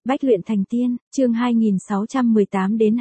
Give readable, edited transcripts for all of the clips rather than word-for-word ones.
Bách luyện thành tiên, chương 2618 đến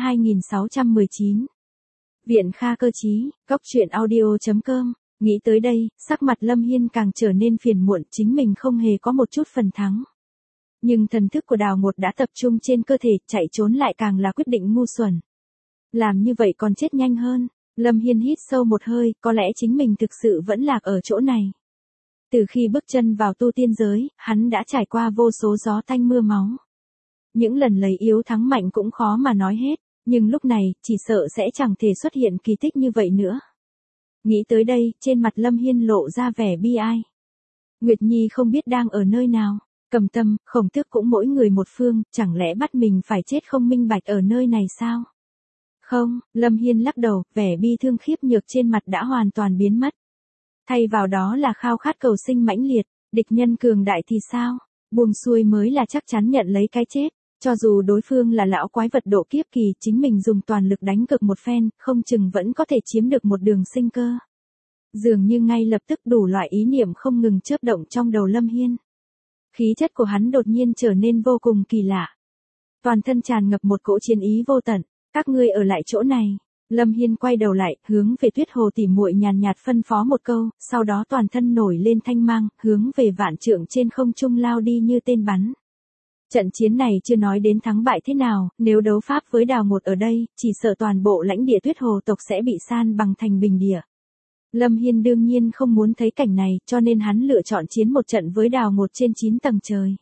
2619. Viện Kha Cơ Chí, Góc Chuyện Audio.com. Nghĩ tới đây, sắc mặt Lâm Hiên càng trở nên phiền muộn, chính mình không hề có một chút phần thắng. Nhưng thần thức của Đào Ngột đã tập trung trên cơ thể, chạy trốn lại càng là quyết định ngu xuẩn. Làm như vậy còn chết nhanh hơn. Lâm Hiên hít sâu một hơi, có lẽ chính mình thực sự vẫn lạc ở chỗ này. Từ khi bước chân vào tu tiên giới, hắn đã trải qua vô số gió tanh mưa máu. Những lần lấy yếu thắng mạnh cũng khó mà nói hết, nhưng lúc này, chỉ sợ sẽ chẳng thể xuất hiện kỳ tích như vậy nữa. Nghĩ tới đây, trên mặt Lâm Hiên lộ ra vẻ bi ai. Nguyệt Nhi không biết đang ở nơi nào, Cầm Tâm, Khổng Tước cũng mỗi người một phương, chẳng lẽ bắt mình phải chết không minh bạch ở nơi này sao? Không, Lâm Hiên lắc đầu, vẻ bi thương khiếp nhược trên mặt đã hoàn toàn biến mất. Thay vào đó là khao khát cầu sinh mãnh liệt, địch nhân cường đại thì sao? Buông xuôi mới là chắc chắn nhận lấy cái chết. Cho dù đối phương là lão quái vật độ kiếp kỳ, chính mình dùng toàn lực đánh cực một phen, không chừng vẫn có thể chiếm được một đường sinh cơ. Dường như ngay lập tức đủ loại ý niệm không ngừng chớp động trong đầu Lâm Hiên. Khí chất của hắn đột nhiên trở nên vô cùng kỳ lạ. Toàn thân tràn ngập một cỗ chiến ý vô tận. Các ngươi ở lại chỗ này. Lâm Hiên quay đầu lại, hướng về Tuyết Hồ tỉ muội nhàn nhạt phân phó một câu, sau đó toàn thân nổi lên thanh mang, hướng về vạn trượng trên không trung lao đi như tên bắn. Trận chiến này chưa nói đến thắng bại thế nào, nếu đấu pháp với Đào Ngột ở đây, chỉ sợ toàn bộ lãnh địa Tuyết Hồ tộc sẽ bị san bằng thành bình địa. Lâm Hiên đương nhiên không muốn thấy cảnh này, cho nên hắn lựa chọn chiến một trận với Đào Ngột trên 9 tầng trời.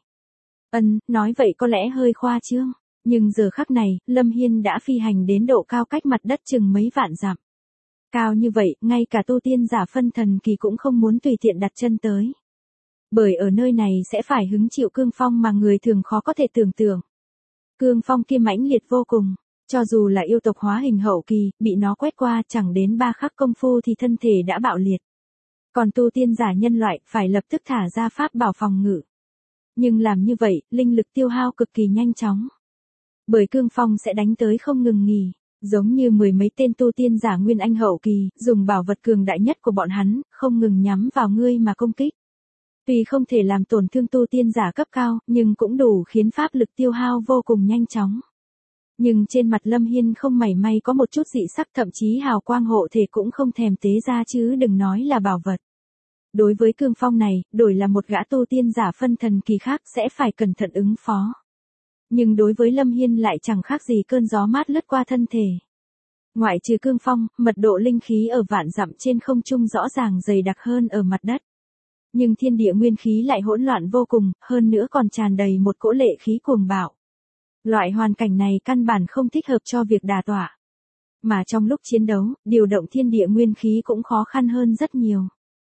Nói vậy có lẽ hơi khoa trương. Nhưng giờ khắc này, Lâm Hiên đã phi hành đến độ cao cách mặt đất chừng mấy vạn dặm. Cao như vậy, ngay cả tu tiên giả phân thần kỳ cũng không muốn tùy tiện đặt chân tới. Bởi ở nơi này sẽ phải hứng chịu cương phong mà người thường khó có thể tưởng tượng. Cương phong kia mãnh liệt vô cùng, cho dù là yêu tộc hóa hình hậu kỳ, bị nó quét qua chẳng đến 3 khắc công phu thì thân thể đã bạo liệt. Còn tu tiên giả nhân loại phải lập tức thả ra pháp bảo phòng ngự. Nhưng làm như vậy, linh lực tiêu hao cực kỳ nhanh chóng. Bởi cương phong sẽ đánh tới không ngừng nghỉ, giống như mười mấy tên tu tiên giả nguyên anh hậu kỳ, dùng bảo vật cường đại nhất của bọn hắn, không ngừng nhắm vào ngươi mà công kích. Tuy không thể làm tổn thương tu tiên giả cấp cao, nhưng cũng đủ khiến pháp lực tiêu hao vô cùng nhanh chóng. Nhưng trên mặt Lâm Hiên không mảy may có một chút dị sắc, thậm chí hào quang hộ thể cũng không thèm tế ra chứ đừng nói là bảo vật. Đối với cương phong này, đổi là một gã tu tiên giả phân thần kỳ khác sẽ phải cẩn thận ứng phó. Nhưng đối với Lâm Hiên lại chẳng khác gì cơn gió mát lướt qua thân thể. Ngoại trừ cương phong, mật độ linh khí ở vạn dặm trên không trung rõ ràng dày đặc hơn ở mặt đất. Nhưng thiên địa nguyên khí lại hỗn loạn vô cùng, hơn nữa còn tràn đầy một cỗ lệ khí cuồng bạo. Loại hoàn cảnh này căn bản không thích hợp cho việc đả tọa. Mà trong lúc chiến đấu, điều động thiên địa nguyên khí cũng khó khăn hơn rất nhiều.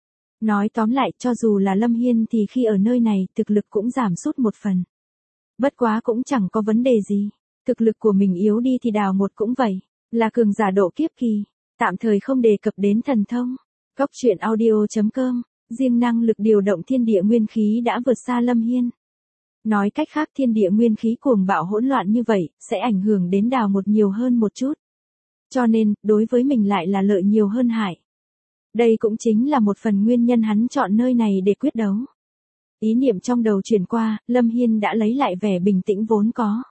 Nói tóm lại, cho dù là Lâm Hiên thì khi ở nơi này, thực lực cũng giảm sút một phần. Bất quá cũng chẳng có vấn đề gì. Thực lực của mình yếu đi thì Đào Ngột cũng vậy. Là cường giả độ kiếp kỳ. Tạm thời không đề cập đến thần thông. Góc Chuyện Audio.com. Riêng năng lực điều động thiên địa nguyên khí đã vượt xa Lâm Hiên. Nói cách khác thiên địa nguyên khí cuồng bạo hỗn loạn như vậy, sẽ ảnh hưởng đến Đào Ngột nhiều hơn một chút. Cho nên, đối với mình lại là lợi nhiều hơn hại. Đây cũng chính là một phần nguyên nhân hắn chọn nơi này để quyết đấu. Ý niệm trong đầu chuyển qua, Lâm Hiên đã lấy lại vẻ bình tĩnh vốn có.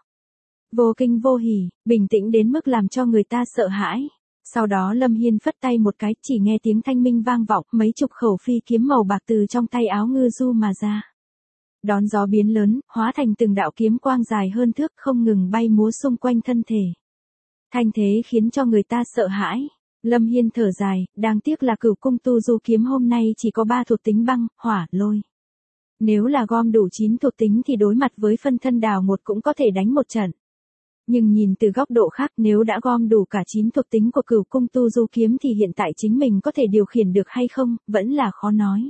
Vô kinh vô hỉ, bình tĩnh đến mức làm cho người ta sợ hãi. Sau đó Lâm Hiên phất tay một cái, chỉ nghe tiếng thanh minh vang vọng, mấy chục khẩu phi kiếm màu bạc từ trong tay áo ngư du mà ra. Đón gió biến lớn, hóa thành từng đạo kiếm quang dài hơn thước không ngừng bay múa xung quanh thân thể. Thanh thế khiến cho người ta sợ hãi. Lâm Hiên thở dài, đáng tiếc là Cửu Cung tu du kiếm hôm nay chỉ có 3 thuộc tính băng, hỏa, lôi. Nếu là gom đủ 9 thuộc tính thì đối mặt với phân thân Đào Ngột cũng có thể đánh một trận. Nhưng nhìn từ góc độ khác, nếu đã gom đủ cả 9 thuộc tính của Cửu Cung tu du kiếm thì hiện tại chính mình có thể điều khiển được hay không, vẫn là khó nói.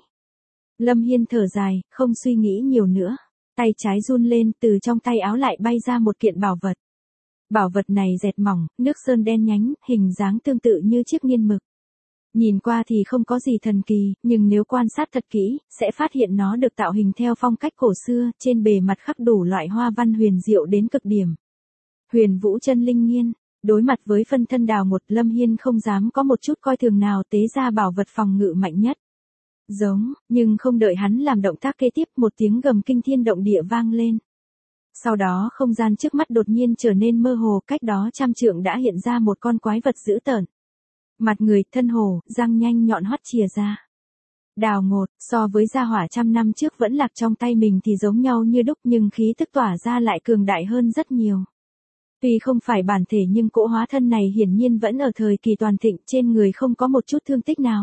Lâm Hiên thở dài, không suy nghĩ nhiều nữa. Tay trái run lên, từ trong tay áo lại bay ra một kiện bảo vật. Bảo vật này dẹt mỏng, nước sơn đen nhánh, hình dáng tương tự như chiếc nghiên mực. Nhìn qua thì không có gì thần kỳ, nhưng nếu quan sát thật kỹ, sẽ phát hiện nó được tạo hình theo phong cách cổ xưa, trên bề mặt khắc đủ loại hoa văn huyền diệu đến cực điểm. Huyền Vũ Chân Linh Nghiên, đối mặt với phân thân Đào Ngột, Lâm Hiên không dám có một chút coi thường nào, tế ra bảo vật phòng ngự mạnh nhất. Nhưng không đợi hắn làm động tác kế tiếp, một tiếng gầm kinh thiên động địa vang lên. Sau đó không gian trước mắt đột nhiên trở nên mơ hồ, cách đó trăm trượng đã hiện ra một con quái vật dữ tợn. Mặt người, thân hổ, răng nhanh nhọn hoắt chìa ra. Đào Ngột, so với gia hỏa trăm năm trước vẫn lạc trong tay mình thì giống nhau như đúc, nhưng khí tức tỏa ra lại cường đại hơn rất nhiều. Tuy không phải bản thể nhưng cỗ hóa thân này hiển nhiên vẫn ở thời kỳ toàn thịnh, trên người không có một chút thương tích nào.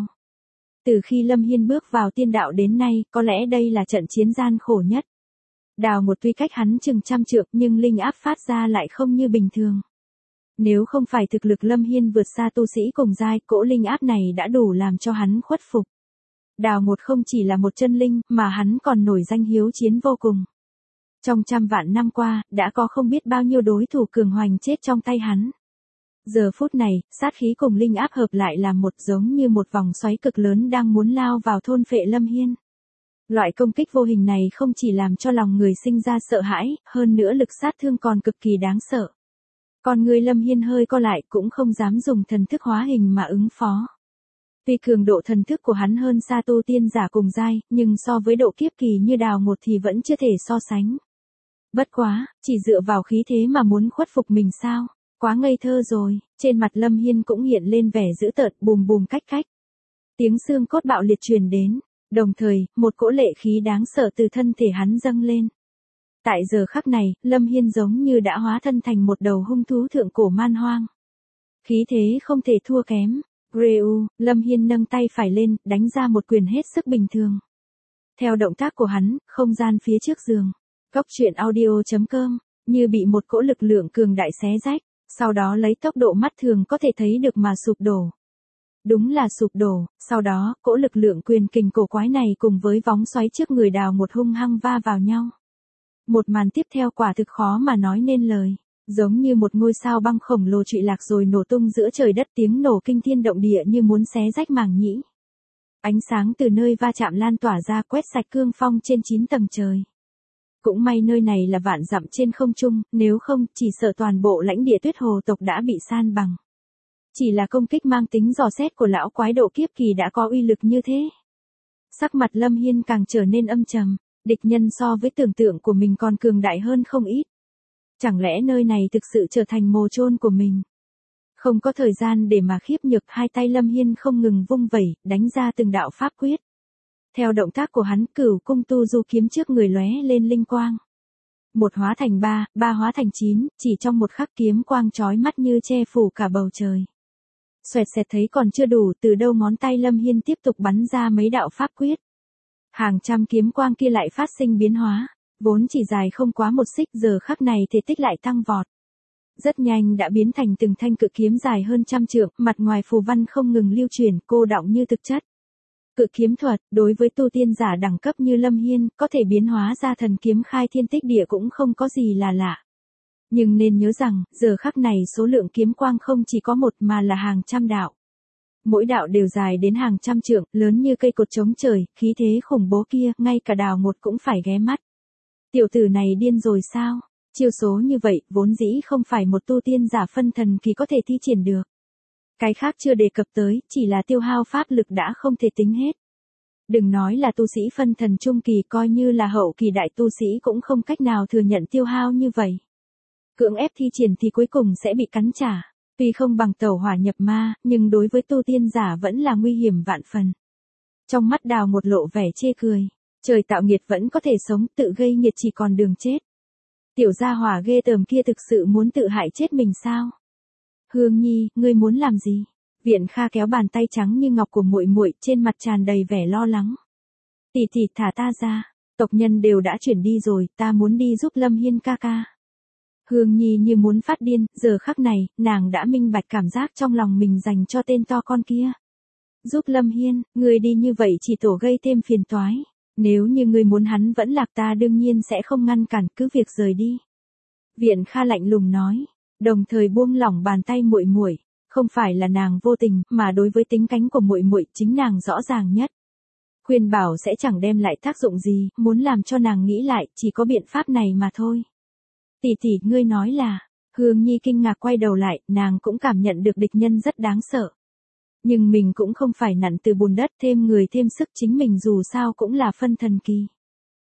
Từ khi Lâm Hiên bước vào tiên đạo đến nay, có lẽ đây là trận chiến gian khổ nhất. Đào Ngột tuy cách hắn chừng trăm trượng nhưng linh áp phát ra lại không như bình thường. Nếu không phải thực lực Lâm Hiên vượt xa tu sĩ cùng giai, cỗ linh áp này đã đủ làm cho hắn khuất phục. Đào Ngột không chỉ là một chân linh, mà hắn còn nổi danh hiếu chiến vô cùng. Trong trăm vạn năm qua, đã có không biết bao nhiêu đối thủ cường hoành chết trong tay hắn. Giờ phút này, sát khí cùng linh áp hợp lại làm một, giống như một vòng xoáy cực lớn đang muốn lao vào thôn phệ Lâm Hiên. Loại công kích vô hình này không chỉ làm cho lòng người sinh ra sợ hãi, hơn nữa lực sát thương còn cực kỳ đáng sợ. Còn người Lâm Hiên hơi co lại, cũng không dám dùng thần thức hóa hình mà ứng phó. Tuy cường độ thần thức của hắn hơn xa tu tiên giả cùng giai, nhưng so với độ kiếp kỳ như Đào Ngột thì vẫn chưa thể so sánh. Bất quá, chỉ dựa vào khí thế mà muốn khuất phục mình sao? Quá ngây thơ rồi. Trên mặt Lâm Hiên cũng hiện lên vẻ dữ tợn, bùm bùm cách cách. Tiếng xương cốt bạo liệt truyền đến, đồng thời, một cỗ lệ khí đáng sợ từ thân thể hắn dâng lên. Tại giờ khắc này, Lâm Hiên giống như đã hóa thân thành một đầu hung thú thượng cổ man hoang. Khí thế không thể thua kém. Reu, Lâm Hiên nâng tay phải lên, đánh ra một quyền hết sức bình thường. Theo động tác của hắn, không gian phía trước giường, Cốc truyện audio.com, như bị một cỗ lực lượng cường đại xé rách, sau đó lấy tốc độ mắt thường có thể thấy được mà sụp đổ. Đúng là sụp đổ, sau đó, cỗ lực lượng quyền kình cổ quái này cùng với vóng xoáy trước người Đào Ngột hung hăng va vào nhau. Một màn tiếp theo quả thực khó mà nói nên lời. Giống như một ngôi sao băng khổng lồ trụy lạc rồi nổ tung giữa trời đất, tiếng nổ kinh thiên động địa như muốn xé rách màng nhĩ. Ánh sáng từ nơi va chạm lan tỏa ra quét sạch cương phong trên 9 tầng trời. Cũng may nơi này là vạn dặm trên không trung, nếu không, chỉ sợ toàn bộ lãnh địa Tuyết Hồ tộc đã bị san bằng. Chỉ là công kích mang tính dò xét của lão quái độ kiếp kỳ đã có uy lực như thế. Sắc mặt Lâm Hiên càng trở nên âm trầm, địch nhân so với tưởng tượng của mình còn cường đại hơn không ít. Chẳng lẽ nơi này thực sự trở thành mồ chôn của mình? Không có thời gian để mà khiếp nhược, hai tay Lâm Hiên không ngừng vung vẩy, đánh ra từng đạo pháp quyết. Theo động tác của hắn, Cửu Cung Tu Du kiếm trước người lóe lên linh quang. Một hóa thành ba, ba hóa thành 9, chỉ trong một khắc kiếm quang chói mắt như che phủ cả bầu trời. Xoẹt xẹt thấy còn chưa đủ, từ đâu ngón tay Lâm Hiên tiếp tục bắn ra mấy đạo pháp quyết. Hàng trăm kiếm quang kia lại phát sinh biến hóa. Vốn chỉ dài không quá một xích, giờ khắc này thể tích lại tăng vọt. Rất nhanh đã biến thành từng thanh cự kiếm dài hơn trăm trượng, mặt ngoài phù văn không ngừng lưu chuyển, cô đọng như thực chất. Cự kiếm thuật, đối với tu tiên giả đẳng cấp như Lâm Hiên, có thể biến hóa ra thần kiếm khai thiên tích địa cũng không có gì là lạ. Nhưng nên nhớ rằng, giờ khắc này số lượng kiếm quang không chỉ có một mà là hàng trăm đạo. Mỗi đạo đều dài đến hàng trăm trượng, lớn như cây cột chống trời, khí thế khủng bố kia, ngay cả Đào Ngột cũng phải ghé mắt. Tiểu tử này điên rồi sao? Chiêu số như vậy, vốn dĩ không phải một tu tiên giả phân thần kỳ có thể thi triển được. Cái khác chưa đề cập tới, chỉ là tiêu hao pháp lực đã không thể tính hết. Đừng nói là tu sĩ phân thần trung kỳ, coi như là hậu kỳ đại tu sĩ cũng không cách nào thừa nhận tiêu hao như vậy. Cưỡng ép thi triển thì cuối cùng sẽ bị cắn trả. Tuy không bằng tẩu hỏa nhập ma, nhưng đối với tu tiên giả vẫn là nguy hiểm vạn phần. Trong mắt Đào Ngột lộ vẻ chê cười. Trời tạo nghiệt vẫn có thể sống, tự gây nghiệt chỉ còn đường chết. Tiểu gia hỏa ghê tởm kia thực sự muốn tự hại chết mình sao? Hương Nhi, ngươi muốn làm gì? Viện Kha kéo bàn tay trắng như ngọc của muội muội, trên mặt tràn đầy vẻ lo lắng. Tỷ tỷ, thả ta ra, tộc nhân đều đã chuyển đi rồi, ta muốn đi giúp Lâm Hiên ca ca. Hương Nhi như muốn phát điên, giờ khắc này, nàng đã minh bạch cảm giác trong lòng mình dành cho tên to con kia. Giúp Lâm Hiên, ngươi đi như vậy chỉ tổ gây thêm phiền toái. Nếu như ngươi muốn hắn vẫn lạc, ta đương nhiên sẽ không ngăn cản, cứ việc rời đi. Viện Kha lạnh lùng nói, đồng thời buông lỏng bàn tay muội muội. Không phải là nàng vô tình, mà đối với tính cánh của muội muội, chính nàng rõ ràng nhất. Khuyên bảo sẽ chẳng đem lại tác dụng gì, muốn làm cho nàng nghĩ lại, chỉ có biện pháp này mà thôi. Tỷ tỷ, ngươi nói là, Hương Nhi kinh ngạc quay đầu lại, nàng cũng cảm nhận được địch nhân rất đáng sợ. Nhưng mình cũng không phải nặn từ bùn đất, thêm người thêm sức, chính mình dù sao cũng là phân thần kỳ.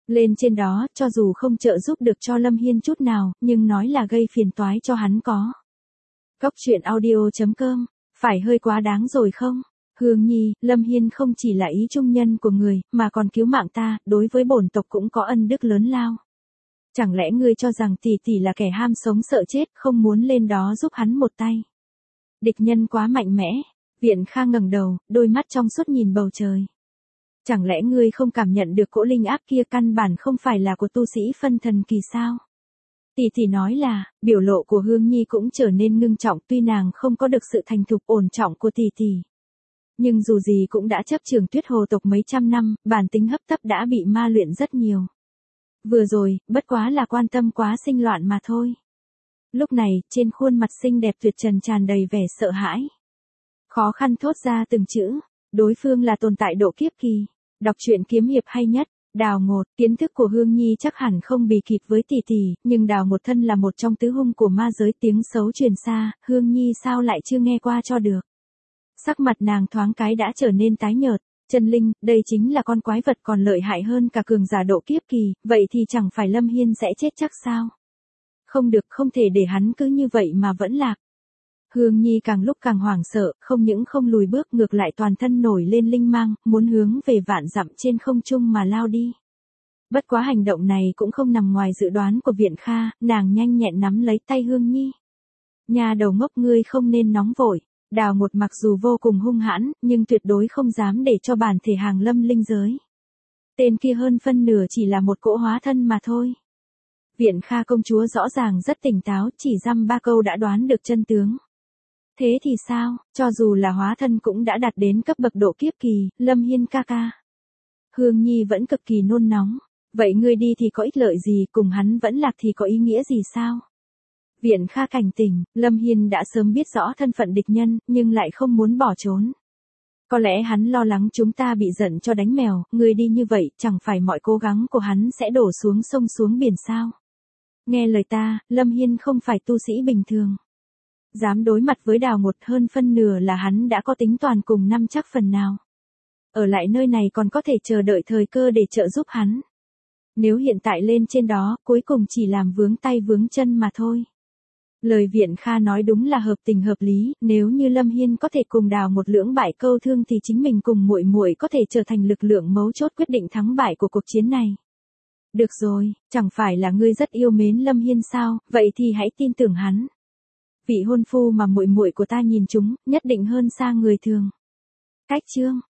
Lên trên đó, cho dù không trợ giúp được cho Lâm Hiên chút nào, nhưng nói là gây phiền toái cho hắn có. Cốc truyện audio.com, phải hơi quá đáng rồi không? Hương Nhi, Lâm Hiên không chỉ là ý trung nhân của người, mà còn cứu mạng ta, đối với bổn tộc cũng có ân đức lớn lao. Chẳng lẽ ngươi cho rằng tỷ tỷ là kẻ ham sống sợ chết, không muốn lên đó giúp hắn một tay? Địch nhân quá mạnh mẽ. Viện Kha ngẩng đầu, đôi mắt trong suốt nhìn bầu trời. Chẳng lẽ ngươi không cảm nhận được cỗ linh áp kia căn bản không phải là của tu sĩ phân thần kỳ sao? Tỷ tỷ nói là, biểu lộ của Hương Nhi cũng trở nên ngưng trọng, tuy nàng không có được sự thành thục ổn trọng của tỷ tỷ. Nhưng dù gì cũng đã chấp trường Tuyết Hồ tộc mấy trăm năm, bản tính hấp tấp đã bị ma luyện rất nhiều. Vừa rồi, bất quá là quan tâm quá sinh loạn mà thôi. Lúc này, trên khuôn mặt xinh đẹp tuyệt trần tràn đầy vẻ sợ hãi. Khó khăn thốt ra từng chữ, đối phương là tồn tại độ kiếp kỳ. Đọc truyện kiếm hiệp hay nhất, Đào Ngột, kiến thức của Hương Nhi chắc hẳn không bì kịp với tỷ tỷ, nhưng Đào Ngột thân là một trong tứ hung của ma giới, tiếng xấu truyền xa, Hương Nhi sao lại chưa nghe qua cho được. Sắc mặt nàng thoáng cái đã trở nên tái nhợt. Chân Linh, đây chính là con quái vật còn lợi hại hơn cả cường giả độ kiếp kỳ, vậy thì chẳng phải Lâm Hiên sẽ chết chắc sao? Không được, không thể để hắn cứ như vậy mà vẫn lạc. Hương Nhi càng lúc càng hoảng sợ, không những không lùi bước, ngược lại toàn thân nổi lên linh mang, muốn hướng về vạn dặm trên không trung mà lao đi. Bất quá hành động này cũng không nằm ngoài dự đoán của Viện Kha, nàng nhanh nhẹn nắm lấy tay Hương Nhi. Nhà đầu ngốc, ngươi không nên nóng vội. Đào Ngột mặc dù vô cùng hung hãn, nhưng tuyệt đối không dám để cho bản thể hàng lâm linh giới. Tên kia hơn phân nửa chỉ là một cỗ hóa thân mà thôi. Viện Kha công chúa rõ ràng rất tỉnh táo, chỉ dăm ba câu đã đoán được chân tướng. Thế thì sao, cho dù là hóa thân cũng đã đạt đến cấp bậc độ kiếp kỳ, Lâm Hiên ca ca. Hương Nhi vẫn cực kỳ nôn nóng. Vậy ngươi đi thì có ích lợi gì, cùng hắn vẫn lạc thì có ý nghĩa gì sao? Viện Kha cảnh tỉnh, Lâm Hiên đã sớm biết rõ thân phận địch nhân, nhưng lại không muốn bỏ trốn. Có lẽ hắn lo lắng chúng ta bị giận cho đánh mèo, ngươi đi như vậy, chẳng phải mọi cố gắng của hắn sẽ đổ xuống sông xuống biển sao? Nghe lời ta, Lâm Hiên không phải tu sĩ bình thường. Dám đối mặt với Đào Ngột, hơn phân nửa là hắn đã có tính toàn cùng năm chắc phần nào. Ở lại nơi này còn có thể chờ đợi thời cơ để trợ giúp hắn. Nếu hiện tại lên trên đó, cuối cùng chỉ làm vướng tay vướng chân mà thôi. Lời Viện Kha nói đúng là hợp tình hợp lý, nếu như Lâm Hiên có thể cùng Đào Ngột lưỡng bại câu thương thì chính mình cùng muội muội có thể trở thành lực lượng mấu chốt quyết định thắng bại của cuộc chiến này. Được rồi, chẳng phải là ngươi rất yêu mến Lâm Hiên sao, vậy thì hãy tin tưởng hắn. Vị hôn phu mà muội muội của ta nhìn chúng, nhất định hơn xa người thường. Cách chương